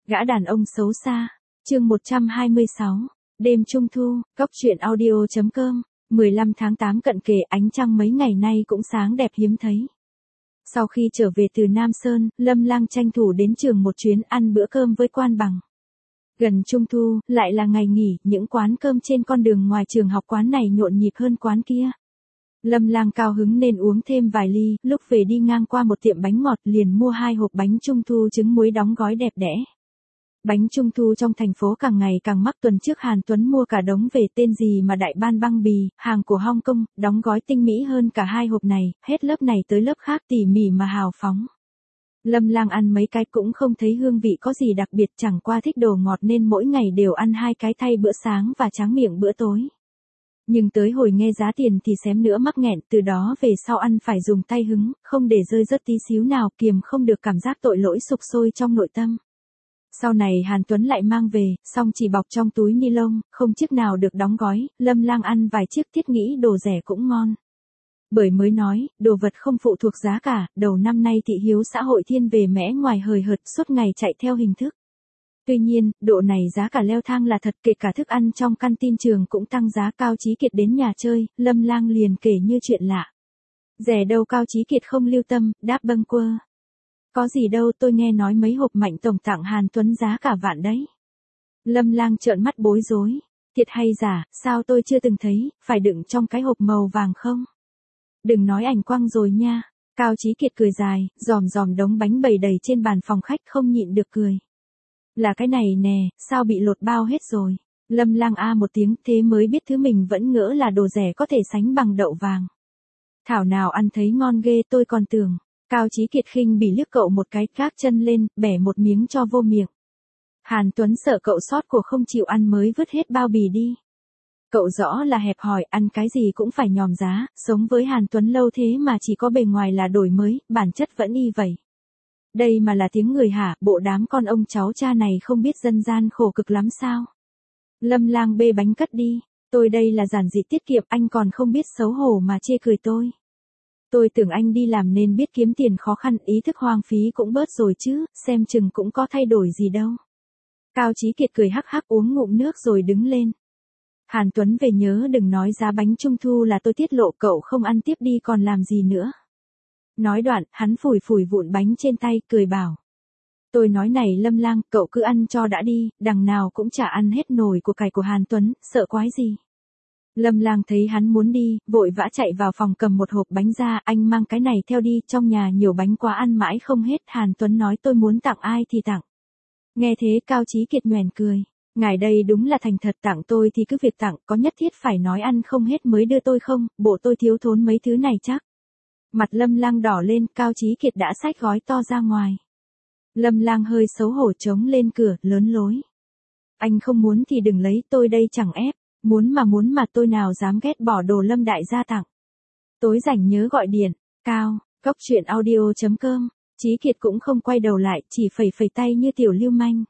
Gã đàn ông xấu xa. Chương 126. Đêm Trung thu, Cóc truyện audio.com. 15 tháng 8 cận kề, ánh trăng mấy ngày nay cũng sáng đẹp hiếm thấy. Sau khi trở về từ Nam Sơn, Lâm Lang tranh thủ đến trường một chuyến ăn bữa cơm với Quan Bằng. Gần Trung thu, lại là ngày nghỉ, những quán cơm trên con đường ngoài trường học quán này nhộn nhịp hơn quán kia. Lâm Lang cao hứng nên uống thêm vài ly, lúc về đi ngang qua một tiệm bánh ngọt liền mua 2 hộp bánh trung thu trứng muối đóng gói đẹp đẽ. Bánh trung thu trong thành phố càng ngày càng mắc, tuần trước Hàn Tuấn mua cả đống về tên gì mà đại ban băng bì, hàng của Hong Kong, đóng gói tinh mỹ hơn cả 2 hộp này, hết lớp này tới lớp khác tỉ mỉ mà hào phóng. Lâm Lang ăn mấy cái cũng không thấy hương vị có gì đặc biệt, chẳng qua thích đồ ngọt nên mỗi ngày đều ăn 2 cái thay bữa sáng và tráng miệng bữa tối. Nhưng tới hồi nghe giá tiền thì xém nữa mắc nghẹn, từ đó về sau ăn phải dùng tay hứng, không để rơi rớt tí xíu nào, kiềm không được cảm giác tội lỗi sục sôi trong nội tâm. Sau này Hàn Tuấn lại mang về, xong chỉ bọc trong túi ni lông, không chiếc nào được đóng gói, Lâm Lang ăn vài chiếc thiết nghĩ đồ rẻ cũng ngon. Bởi mới nói, đồ vật không phụ thuộc giá cả, đầu năm nay thị hiếu xã hội thiên về mẽ ngoài hời hợt, suốt ngày chạy theo hình thức. Tuy nhiên, độ này giá cả leo thang là thật, kể cả thức ăn trong canteen trường cũng tăng giá. Cao Chí Kiệt đến nhà chơi, Lâm Lang liền kể như chuyện lạ. Rẻ đâu? Cao Chí Kiệt không lưu tâm, đáp bâng quơ. Có gì đâu, tôi nghe nói mấy hộp Mạnh tổng tặng Hàn Tuấn giá cả vạn đấy. Lâm Lang trợn mắt bối rối. Thiệt hay giả, sao tôi chưa từng thấy, phải đựng trong cái hộp màu vàng không? Đừng nói ảnh quăng rồi nha. Cao Chí Kiệt cười dài, dòm dòm đống bánh bày đầy trên bàn phòng khách, không nhịn được cười. Là cái này nè, sao bị lột bao hết rồi? Lâm Lang a một tiếng, thế mới biết thứ mình vẫn ngỡ là đồ rẻ có thể sánh bằng đậu vàng. Thảo nào ăn thấy ngon ghê, tôi còn tưởng. Cao Chí Kiệt khinh bỉ liếc cậu một cái, gác chân lên, bẻ một miếng cho vô miệng. Hàn Tuấn sợ cậu sót của không chịu ăn mới vứt hết bao bì đi. Cậu rõ là hẹp hòi, ăn cái gì cũng phải nhòm giá, sống với Hàn Tuấn lâu thế mà chỉ có bề ngoài là đổi mới, bản chất vẫn y vậy. Đây mà là tiếng người hả? Bộ đám con ông cháu cha này không biết dân gian khổ cực lắm sao? Lâm Lang bê bánh cất đi. Tôi đây là giản dị tiết kiệm, anh còn không biết xấu hổ mà chê cười tôi. Tôi tưởng anh đi làm nên biết kiếm tiền khó khăn, ý thức hoang phí cũng bớt rồi chứ, xem chừng cũng có thay đổi gì đâu. Cao Chí Kiệt cười hắc hắc, uống ngụm nước rồi đứng lên. Hàn Tuấn về nhớ đừng nói giá bánh trung thu là tôi tiết lộ, cậu không ăn tiếp đi còn làm gì nữa. Nói đoạn, hắn phủi phủi vụn bánh trên tay, cười bảo. Tôi nói này Lâm Lang, cậu cứ ăn cho đã đi, đằng nào cũng chả ăn hết nồi của cải của Hàn Tuấn, sợ quái gì. Lâm Lang thấy hắn muốn đi, vội vã chạy vào phòng cầm một hộp bánh ra, anh mang cái này theo đi, trong nhà nhiều bánh quá ăn mãi không hết. Hàn Tuấn nói tôi muốn tặng ai thì tặng. Nghe thế Cao Chí Kiệt nhoẻn cười. Ngài đây đúng là thành thật, tặng tôi thì cứ việc tặng, có nhất thiết phải nói ăn không hết mới đưa tôi không, bộ tôi thiếu thốn mấy thứ này chắc. Mặt Lâm Lang đỏ lên, Cao Chí Kiệt đã xách gói to ra ngoài. Lâm Lang hơi xấu hổ chống lên cửa, lớn lối. Anh không muốn thì đừng lấy, tôi đây chẳng ép, muốn mà tôi nào dám ghét bỏ đồ Lâm đại gia tặng. Tối rảnh nhớ gọi điện, Cao, Cóc truyện audio.com. Chí Kiệt cũng không quay đầu lại, chỉ phẩy phẩy tay như tiểu lưu manh.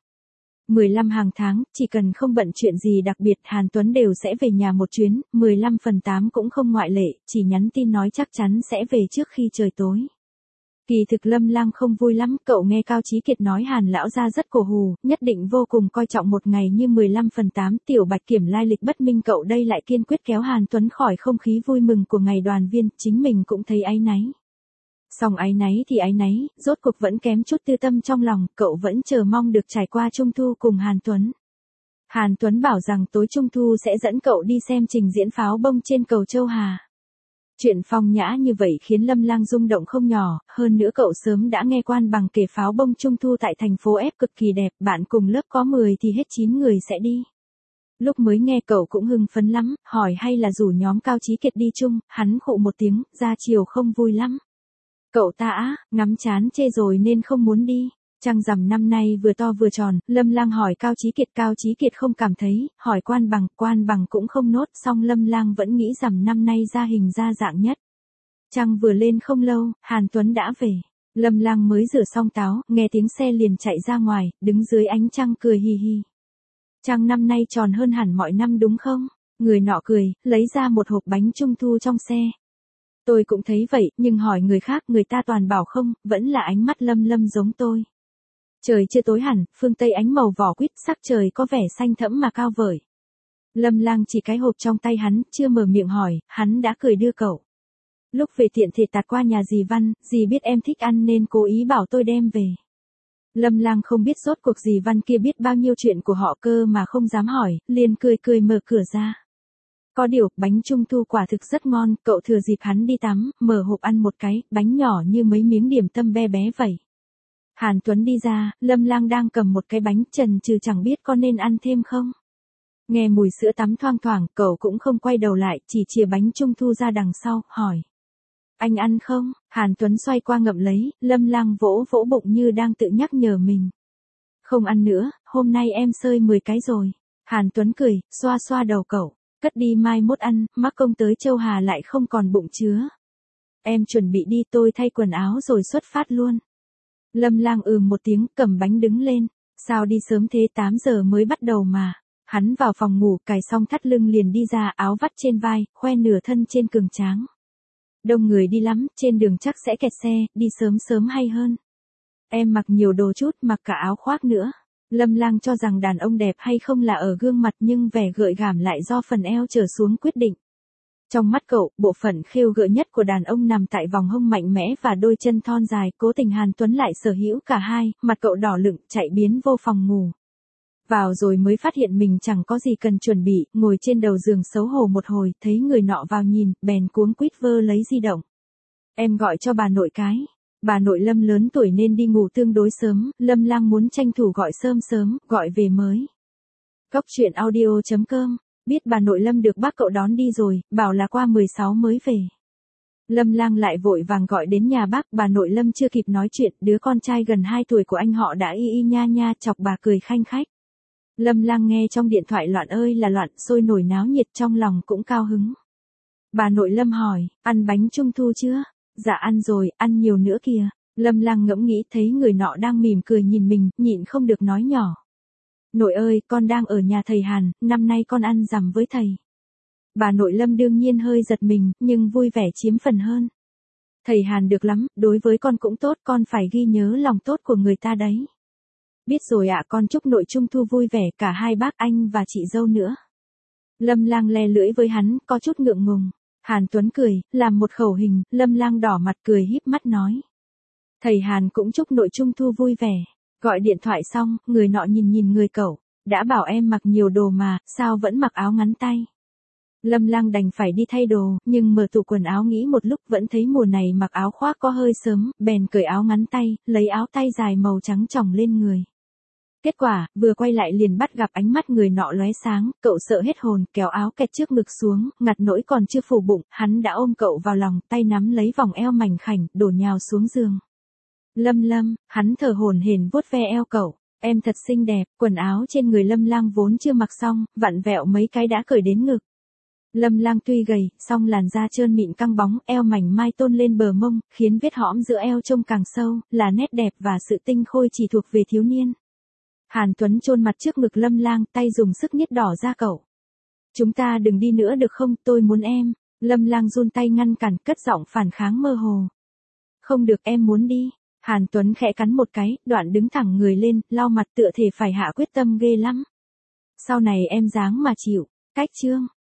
15 hàng tháng, chỉ cần không bận chuyện gì đặc biệt, Hàn Tuấn đều sẽ về nhà một chuyến, 15/8 cũng không ngoại lệ, chỉ nhắn tin nói chắc chắn sẽ về trước khi trời tối. Kỳ thực Lâm Lang không vui lắm, cậu nghe Cao Chí Kiệt nói Hàn lão gia rất cổ hù, nhất định vô cùng coi trọng một ngày như 15/8, Tiểu Bạch Kiểm lai lịch bất minh, cậu đây lại kiên quyết kéo Hàn Tuấn khỏi không khí vui mừng của ngày đoàn viên, chính mình cũng thấy áy náy. Song áy náy thì áy náy, rốt cuộc vẫn kém chút tư tâm trong lòng, cậu vẫn chờ mong được trải qua Trung thu cùng Hàn Tuấn. Hàn Tuấn bảo rằng tối Trung thu sẽ dẫn cậu đi xem trình diễn pháo bông trên cầu Châu Hà. Chuyện phong nhã như vậy khiến Lâm Lang rung động không nhỏ, hơn nữa cậu sớm đã nghe Quan Bằng kể pháo bông Trung thu tại thành phố F cực kỳ đẹp, bạn cùng lớp có 10 thì hết 9 người sẽ đi. Lúc mới nghe cậu cũng hưng phấn lắm, hỏi hay là rủ nhóm Cao Chí Kiệt đi chung, hắn khụ một tiếng, ra chiều không vui lắm. Cậu ta á, ngắm chán chê rồi nên không muốn đi. Trăng rằm năm nay vừa to vừa tròn, Lâm Lang hỏi Cao Chí Kiệt không cảm thấy, hỏi Quan Bằng cũng không nốt, song Lâm Lang vẫn nghĩ rằm năm nay ra hình ra dạng nhất. Trăng vừa lên không lâu, Hàn Tuấn đã về. Lâm Lang mới rửa xong táo, nghe tiếng xe liền chạy ra ngoài, đứng dưới ánh trăng cười hì hì. Trăng năm nay tròn hơn hẳn mọi năm đúng không? Người nọ cười, lấy ra một hộp bánh trung thu trong xe. Tôi cũng thấy vậy, nhưng hỏi người khác người ta toàn bảo không, vẫn là ánh mắt Lâm giống tôi. Trời chưa tối hẳn, phương Tây ánh màu vỏ quýt, sắc trời có vẻ xanh thẫm mà cao vời. Lâm Lang chỉ cái hộp trong tay hắn, chưa mở miệng hỏi, hắn đã cười đưa cậu. Lúc về tiện thể tạt qua nhà dì Văn, dì biết em thích ăn nên cố ý bảo tôi đem về. Lâm Lang không biết rốt cuộc dì Văn kia biết bao nhiêu chuyện của họ cơ mà không dám hỏi, liền cười cười mở cửa ra. Có điều, bánh trung thu quả thực rất ngon, cậu thừa dịp hắn đi tắm, mở hộp ăn một cái, bánh nhỏ như mấy miếng điểm tâm bé bé vậy. Hàn Tuấn đi ra, Lâm Lang đang cầm một cái bánh, chần chừ chẳng biết có nên ăn thêm không. Nghe mùi sữa tắm thoang thoảng, cậu cũng không quay đầu lại, chỉ chìa bánh trung thu ra đằng sau, hỏi. Anh ăn không? Hàn Tuấn xoay qua ngậm lấy, Lâm Lang vỗ vỗ bụng như đang tự nhắc nhở mình. Không ăn nữa, hôm nay em sơi 10 cái rồi. Hàn Tuấn cười, xoa xoa đầu cậu. Cất đi mai mốt ăn, mắc công tới Châu Hà lại không còn bụng chứa. Em chuẩn bị đi, tôi thay quần áo rồi xuất phát luôn. Lâm Lang một tiếng, cầm bánh đứng lên. Sao đi sớm thế, 8 giờ mới bắt đầu mà. Hắn vào phòng ngủ, cài xong thắt lưng liền đi ra, áo vắt trên vai, khoe nửa thân trên cường tráng. Đông người đi lắm, trên đường chắc sẽ kẹt xe, đi sớm sớm hay hơn. Em mặc nhiều đồ chút, mặc cả áo khoác nữa. Lâm Lang cho rằng đàn ông đẹp hay không là ở gương mặt nhưng vẻ gợi cảm lại do phần eo trở xuống quyết định. Trong mắt cậu, bộ phận khêu gợi nhất của đàn ông nằm tại vòng hông mạnh mẽ và đôi chân thon dài, cố tình Hàn Tuấn lại sở hữu cả hai, mặt cậu đỏ lựng, chạy biến vô phòng ngủ. Vào rồi mới phát hiện mình chẳng có gì cần chuẩn bị, ngồi trên đầu giường xấu hổ một hồi, thấy người nọ vào nhìn, bèn cuống quýt vơ lấy di động. Em gọi cho bà nội cái. Bà nội Lâm lớn tuổi nên đi ngủ tương đối sớm, Lâm Lang muốn tranh thủ gọi sớm sớm, gọi về mới. Cóc truyện audio.com, biết bà nội Lâm được bác cậu đón đi rồi, bảo là qua 16 mới về. Lâm Lang lại vội vàng gọi đến nhà bác, bà nội Lâm chưa kịp nói chuyện, đứa con trai gần 2 tuổi của anh họ đã y y nha nha chọc bà cười khanh khách. Lâm Lang nghe trong điện thoại loạn ơi là loạn, sôi nổi náo nhiệt, trong lòng cũng cao hứng. Bà nội Lâm hỏi, ăn bánh trung thu chưa? Dạ ăn rồi, ăn nhiều nữa kìa. Lâm Lang ngẫm nghĩ thấy người nọ đang mỉm cười nhìn mình, nhịn không được nói nhỏ. Nội ơi, con đang ở nhà thầy Hàn, năm nay con ăn rằm với thầy. Bà nội Lâm đương nhiên hơi giật mình, nhưng vui vẻ chiếm phần hơn. Thầy Hàn được lắm, đối với con cũng tốt, con phải ghi nhớ lòng tốt của người ta đấy. Biết rồi ạ, con chúc nội trung thu vui vẻ, cả hai bác anh và chị dâu nữa. Lâm Lang le lưỡi với hắn, có chút ngượng ngùng. Hàn Tuấn cười, làm một khẩu hình, Lâm Lang đỏ mặt cười híp mắt nói. Thầy Hàn cũng chúc nội trung thu vui vẻ. Gọi điện thoại xong, người nọ nhìn nhìn người cậu. Đã bảo em mặc nhiều đồ mà, sao vẫn mặc áo ngắn tay. Lâm Lang đành phải đi thay đồ, nhưng mở tủ quần áo nghĩ một lúc vẫn thấy mùa này mặc áo khoác có hơi sớm, bèn cởi áo ngắn tay, lấy áo tay dài màu trắng tròng lên người. Kết quả, vừa quay lại liền bắt gặp ánh mắt người nọ lóe sáng, cậu sợ hết hồn, kéo áo kẹt trước ngực xuống, ngặt nỗi còn chưa phủ bụng, hắn đã ôm cậu vào lòng, tay nắm lấy vòng eo mảnh khảnh, đổ nhào xuống giường. Lâm, hắn thở hổn hển vuốt ve eo cậu, em thật xinh đẹp, quần áo trên người Lâm Lang vốn chưa mặc xong, vặn vẹo mấy cái đã cởi đến ngực. Lâm Lang tuy gầy, song làn da trơn mịn căng bóng, eo mảnh mai tôn lên bờ mông, khiến vết hõm giữa eo trông càng sâu, là nét đẹp và sự tinh khôi chỉ thuộc về thiếu niên. Hàn Tuấn chôn mặt trước ngực Lâm Lang, tay dùng sức nhét đỏ ra cậu. Chúng ta đừng đi nữa được không, tôi muốn em. Lâm Lang run tay ngăn cản, cất giọng phản kháng mơ hồ. Không được, em muốn đi. Hàn Tuấn khẽ cắn một cái, đoạn đứng thẳng người lên, lau mặt tựa thể phải hạ quyết tâm ghê lắm. Sau này em dáng mà chịu. Cách chương.